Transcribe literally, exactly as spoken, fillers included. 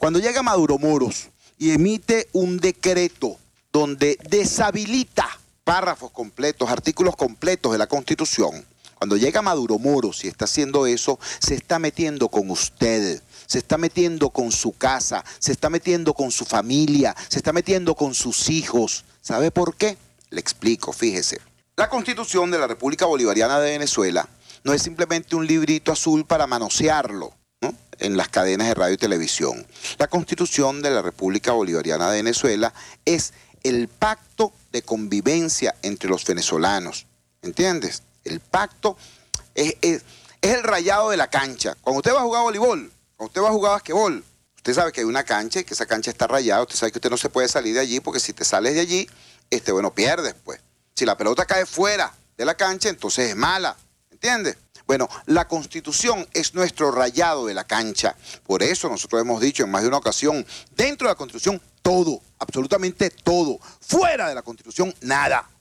Cuando llega Maduro Moros y emite un decreto donde deshabilita párrafos completos, artículos completos de la Constitución, cuando llega Maduro Moros y está haciendo eso, se está metiendo con usted, se está metiendo con su casa, se está metiendo con su familia, se está metiendo con sus hijos. ¿Sabe por qué? Le explico, fíjese. La Constitución de la República Bolivariana de Venezuela no es simplemente un librito azul para manosearlo, ¿no?, en las cadenas de radio y televisión. La Constitución de la República Bolivariana de Venezuela es el pacto de convivencia entre los venezolanos, ¿entiendes? El pacto es, es, es el rayado de la cancha. Cuando usted va a jugar voleibol, cuando usted va a jugar basquetbol, usted sabe que hay una cancha y que esa cancha está rayada, usted sabe que usted no se puede salir de allí, porque si te sales de allí, este, bueno, pierdes, pues. Si la pelota cae fuera de la cancha, entonces es mala, ¿entiendes? Bueno, la Constitución es nuestro rayado de la cancha. Por eso nosotros hemos dicho en más de una ocasión, dentro de la Constitución, todo, absolutamente todo. Fuera de la Constitución, nada.